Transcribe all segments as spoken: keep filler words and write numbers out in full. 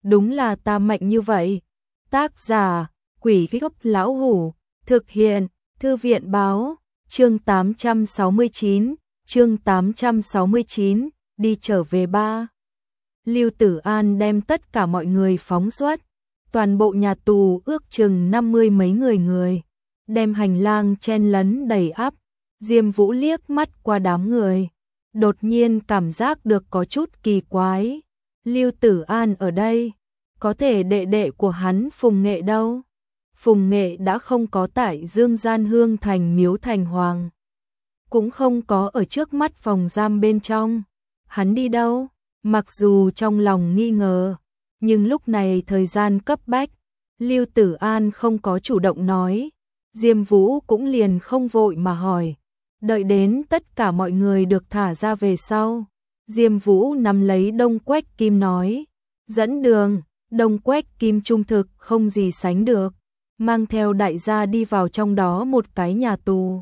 đúng là ta mạnh như vậy. Tác giả, Quỷ Gốc Lão Hủ, thực hiện, Thư viện Báo, chương tám trăm sáu mươi chín, chương tám trăm sáu mươi chín, đi trở về ba. Lưu Tử An đem tất cả mọi người phóng xuất, toàn bộ nhà tù ước chừng năm mươi mấy người người, đem hành lang chen lấn đầy ắp. Diêm Vũ liếc mắt qua đám người, đột nhiên cảm giác được có chút kỳ quái. Lưu Tử An ở đây, có thể đệ đệ của hắn Phùng Nghệ đâu? Phùng Nghệ đã không có tại Dương Gian Hương thành miếu thành hoàng, cũng không có ở trước mắt phòng giam bên trong. Hắn đi đâu? Mặc dù trong lòng nghi ngờ, nhưng lúc này thời gian cấp bách, Lưu Tử An không có chủ động nói, Diêm Vũ cũng liền không vội mà hỏi. Đợi đến tất cả mọi người được thả ra về sau, Diêm Vũ nắm lấy Đông Quách Kim nói, dẫn đường. Đông Quách Kim trung thực không gì sánh được, mang theo đại gia đi vào trong đó một cái nhà tù.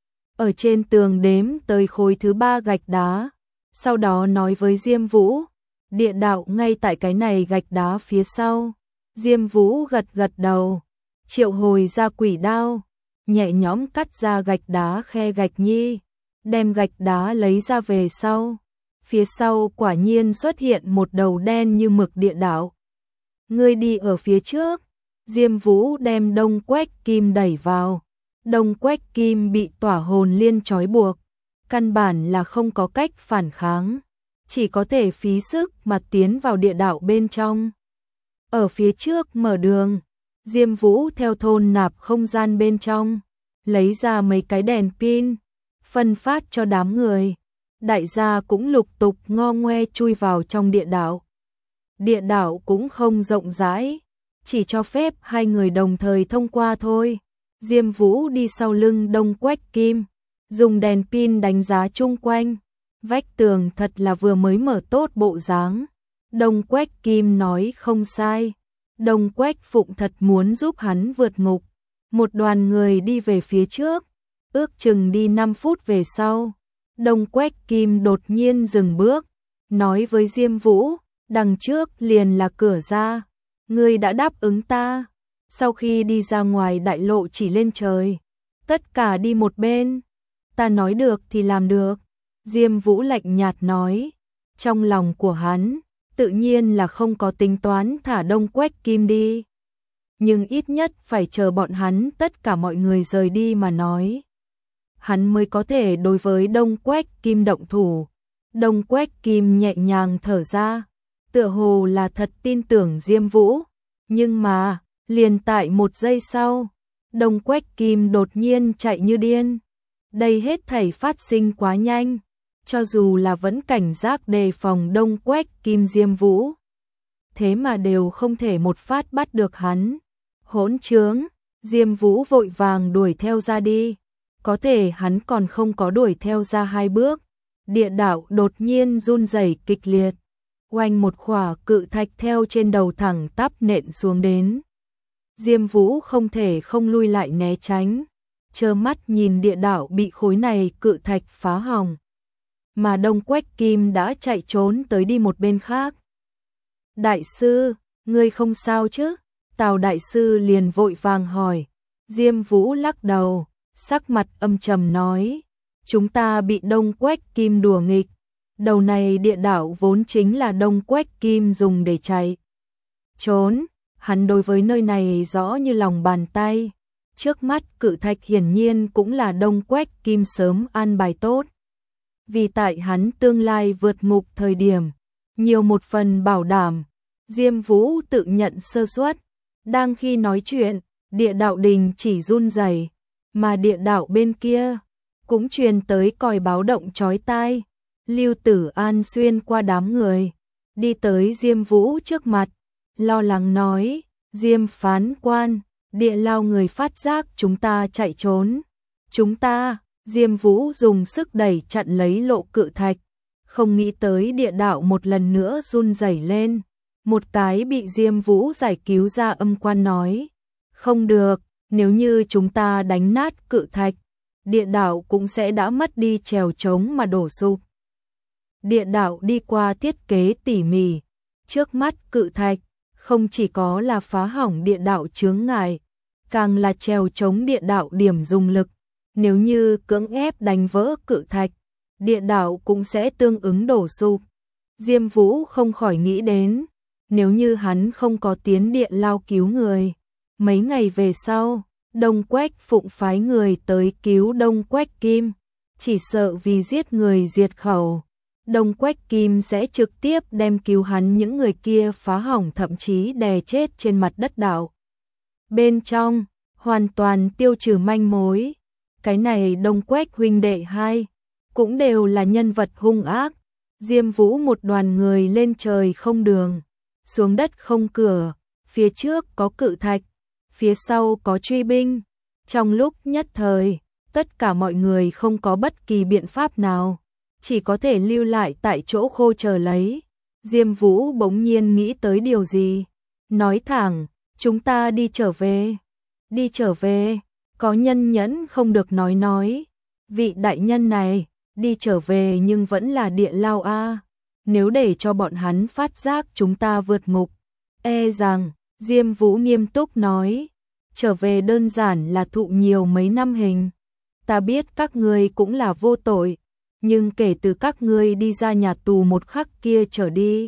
Ở trên tường đếm tới khối thứ ba gạch đá, sau đó nói với Diêm Vũ, địa đạo ngay tại cái này gạch đá phía sau. Diêm Vũ gật gật đầu, triệu hồi ra quỷ đao, nhẹ nhõm cắt ra gạch đá khe gạch nhi, đem gạch đá lấy ra về sau. Phía sau quả nhiên xuất hiện một đầu đen như mực địa đạo. Ngươi đi ở phía trước. Diêm Vũ đem Đông Quách Kim đẩy vào. Đông Quách Kim bị tỏa hồn liên trói buộc, căn bản là không có cách phản kháng, chỉ có thể phí sức mà tiến vào địa đạo bên trong. Ở phía trước mở đường, Diêm Vũ theo thôn nạp không gian bên trong, lấy ra mấy cái đèn pin, phân phát cho đám người. Đại gia cũng lục tục ngo ngoe chui vào trong địa đạo. Địa đạo cũng không rộng rãi, chỉ cho phép hai người đồng thời thông qua thôi. Diêm Vũ đi sau lưng Đông Quách Kim, dùng đèn pin đánh giá chung quanh. Vách tường thật là vừa mới mở tốt bộ dáng. Đông Quách Kim nói không sai. Đông Quách Phụng thật muốn giúp hắn vượt ngục. Một đoàn người đi về phía trước, ước chừng đi năm phút về sau. Đông Quách Kim đột nhiên dừng bước, nói với Diêm Vũ, đằng trước liền là cửa ra, ngươi đã đáp ứng ta. Sau khi đi ra ngoài đại lộ chỉ lên trời, tất cả đi một bên. Ta nói được thì làm được. Diêm Vũ lạnh nhạt nói, trong lòng của hắn, tự nhiên là không có tính toán thả Đông Quách Kim đi. Nhưng ít nhất phải chờ bọn hắn tất cả mọi người rời đi mà nói. Hắn mới có thể đối với Đông Quách Kim động thủ. Đông Quách Kim nhẹ nhàng thở ra, tựa hồ là thật tin tưởng Diêm Vũ. Nhưng mà, liền tại một giây sau, Đông Quách Kim đột nhiên chạy như điên. Đây hết thảy phát sinh quá nhanh, cho dù là vẫn cảnh giác đề phòng Đông Quách Kim Diêm Vũ, thế mà đều không thể một phát bắt được hắn. Hỗn trướng, Diêm Vũ vội vàng đuổi theo ra đi. Có thể hắn còn không có đuổi theo ra hai bước, địa đạo đột nhiên run rẩy kịch liệt, oanh một khỏa cự thạch theo trên đầu thẳng tắp nện xuống đến. Diêm Vũ không thể không lui lại né tránh, trơ mắt nhìn địa đạo bị khối này cự thạch phá hỏng, mà Đông Quách Kim đã chạy trốn tới đi một bên khác. Đại sư, ngươi không sao chứ? Tào đại sư liền vội vàng hỏi. Diêm Vũ lắc đầu, sắc mặt âm trầm nói, chúng ta bị Đông Quách Kim đùa nghịch. Đầu này địa đạo vốn chính là Đông Quách Kim dùng để chạy trốn, hắn đối với nơi này rõ như lòng bàn tay. Trước mắt cự thạch hiển nhiên cũng là Đông Quách Kim sớm an bài tốt, vì tại hắn tương lai vượt ngục thời điểm, nhiều một phần bảo đảm. Diêm Vũ tự nhận sơ suất, đang khi nói chuyện, địa đạo đình chỉ run rẩy, mà địa đạo bên kia cũng truyền tới còi báo động chói tai. Lưu Tử An xuyên qua đám người, đi tới Diêm Vũ trước mặt, lo lắng nói, Diêm phán quan, địa lao người phát giác chúng ta chạy trốn. Chúng ta, Diêm Vũ dùng sức đẩy chặn lấy lộ cự thạch, không nghĩ tới địa đạo một lần nữa run rẩy lên. Một cái bị Diêm Vũ giải cứu ra âm quan nói, không được, nếu như chúng ta đánh nát cự thạch, địa đạo cũng sẽ đã mất đi trèo trống mà đổ sụp. Địa đạo đi qua thiết kế tỉ mỉ, trước mắt cự thạch không chỉ có là phá hỏng địa đạo chướng ngại, càng là trèo chống địa đạo điểm dùng lực. Nếu như cưỡng ép đánh vỡ cự thạch, địa đạo cũng sẽ tương ứng đổ sụp. Diêm Vũ không khỏi nghĩ đến, nếu như hắn không có tiến địa lao cứu người. Mấy ngày về sau, Đông Quách Phụng phái người tới cứu Đông Quách Kim, chỉ sợ vì giết người diệt khẩu, Đông Quách Kim sẽ trực tiếp đem cứu hắn những người kia phá hỏng, thậm chí đè chết trên mặt đất đạo. Bên trong, hoàn toàn tiêu trừ manh mối. Cái này Đông Quách huynh đệ hai, cũng đều là nhân vật hung ác. Diêm Vũ một đoàn người lên trời không đường, xuống đất không cửa, phía trước có cự thạch, phía sau có truy binh. Trong lúc nhất thời, tất cả mọi người không có bất kỳ biện pháp nào, chỉ có thể lưu lại tại chỗ khô chờ lấy. Diêm Vũ bỗng nhiên nghĩ tới điều gì, nói thẳng, chúng ta đi trở về. Đi trở về, có nhân nhẫn không được nói nói. Vị đại nhân này, đi trở về nhưng vẫn là địa lao a. Nếu để cho bọn hắn phát giác chúng ta vượt ngục, e rằng, Diêm Vũ nghiêm túc nói, trở về đơn giản là thụ nhiều mấy năm hình. Ta biết các ngươi cũng là vô tội, nhưng kể từ các ngươi đi ra nhà tù một khắc kia trở đi,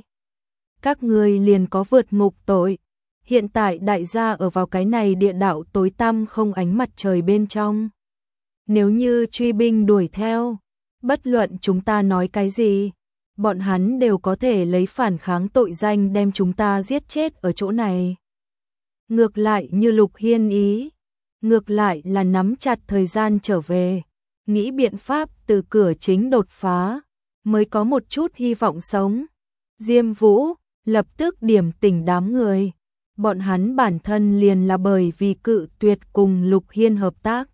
các ngươi liền có vượt ngục tội. Hiện tại đại gia ở vào cái này địa đạo tối tăm không ánh mặt trời bên trong. Nếu như truy binh đuổi theo, bất luận chúng ta nói cái gì, bọn hắn đều có thể lấy phản kháng tội danh đem chúng ta giết chết ở chỗ này. Ngược lại như Lục Hiên ý, ngược lại là nắm chặt thời gian trở về, nghĩ biện pháp từ cửa chính đột phá, mới có một chút hy vọng sống. Diêm Vũ lập tức điểm tỉnh đám người. Bọn hắn bản thân liền là bởi vì cự tuyệt cùng Lục Hiên hợp tác,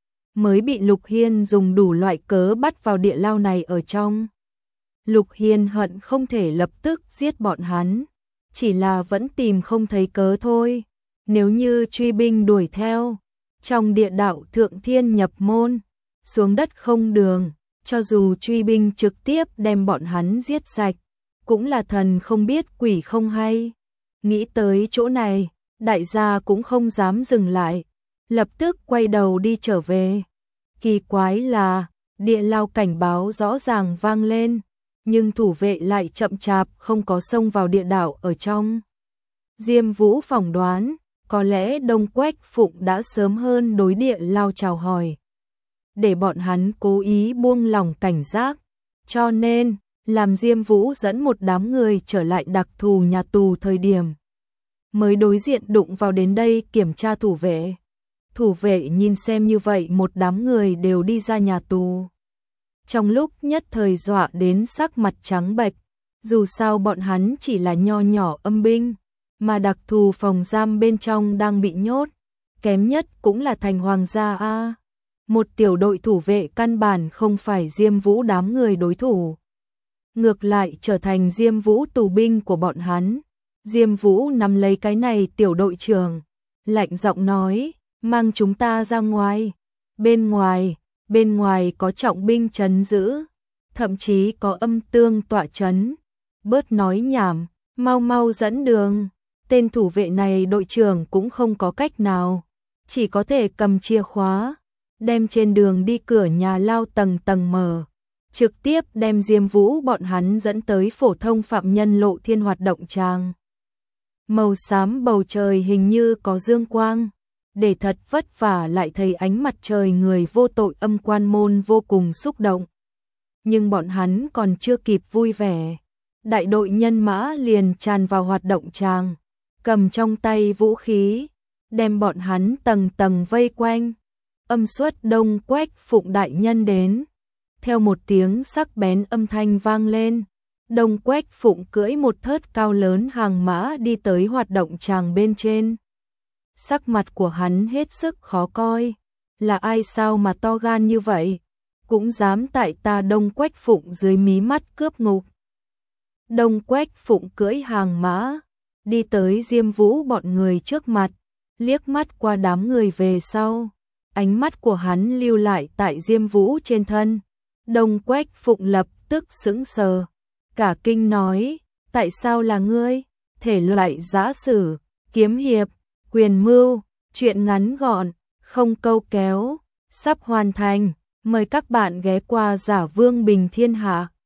mới bị Lục Hiên dùng đủ loại cớ bắt vào địa lao này ở trong. Lục Hiên hận không thể lập tức giết bọn hắn, chỉ là vẫn tìm không thấy cớ thôi. Nếu như truy binh đuổi theo, trong địa đạo thượng thiên nhập môn, xuống đất không đường, cho dù truy binh trực tiếp đem bọn hắn giết sạch, cũng là thần không biết quỷ không hay. Nghĩ tới chỗ này, đại gia cũng không dám dừng lại, lập tức quay đầu đi trở về. Kỳ quái là, địa lao cảnh báo rõ ràng vang lên, nhưng thủ vệ lại chậm chạp không có xông vào địa đạo ở trong. Diêm Vũ phỏng đoán, có lẽ Đông Quách Phụng đã sớm hơn đối địa lao chào hỏi, để bọn hắn cố ý buông lỏng cảnh giác, cho nên làm Diêm Vũ dẫn một đám người trở lại đặc thù nhà tù thời điểm, mới đối diện đụng vào đến đây kiểm tra thủ vệ. Thủ vệ nhìn xem như vậy một đám người đều đi ra nhà tù, trong lúc nhất thời dọa đến sắc mặt trắng bệch. Dù sao bọn hắn chỉ là nho nhỏ âm binh, mà đặc thù phòng giam bên trong đang bị nhốt, kém nhất cũng là thành hoàng gia a. Một tiểu đội thủ vệ căn bản không phải Diêm Vũ đám người đối thủ, ngược lại trở thành Diêm Vũ tù binh của bọn hắn. Diêm Vũ nắm lấy cái này tiểu đội trưởng, lạnh giọng nói, mang chúng ta ra ngoài. Bên ngoài, bên ngoài có trọng binh trấn giữ, thậm chí có âm tương tọa trấn. Bớt nói nhảm, mau mau dẫn đường. Tên thủ vệ này đội trưởng cũng không có cách nào, chỉ có thể cầm chìa khóa, đem trên đường đi cửa nhà lao tầng tầng mở, trực tiếp đem Diêm Vũ bọn hắn dẫn tới phổ thông phạm nhân Lộ Thiên hoạt động tràng. Màu xám bầu trời hình như có dương quang, để thật vất vả lại thấy ánh mặt trời người vô tội âm quan môn vô cùng xúc động. Nhưng bọn hắn còn chưa kịp vui vẻ, đại đội nhân mã liền tràn vào hoạt động tràng, cầm trong tay vũ khí, đem bọn hắn tầng tầng vây quanh. Âm xuất Đông Quách Phụng đại nhân đến. Theo một tiếng sắc bén âm thanh vang lên, Đông Quách Phụng cưỡi một thớt cao lớn hàng mã đi tới hoạt động tràng bên trên. Sắc mặt của hắn hết sức khó coi, là ai sao mà to gan như vậy, cũng dám tại ta Đông Quách Phụng dưới mí mắt cướp ngục. Đông Quách Phụng cưỡi hàng mã, đi tới Diêm Vũ bọn người trước mặt, liếc mắt qua đám người về sau, ánh mắt của hắn lưu lại tại Diêm Vũ trên thân. Đông Quách Phụng lập tức sững sờ, cả kinh nói, tại sao là ngươi? thể loại giã sử, kiếm hiệp, quyền mưu, truyện ngắn gọn, không câu kéo, sắp hoàn thành. Mời các bạn ghé qua Giả Vương Bình Thiên Hạ.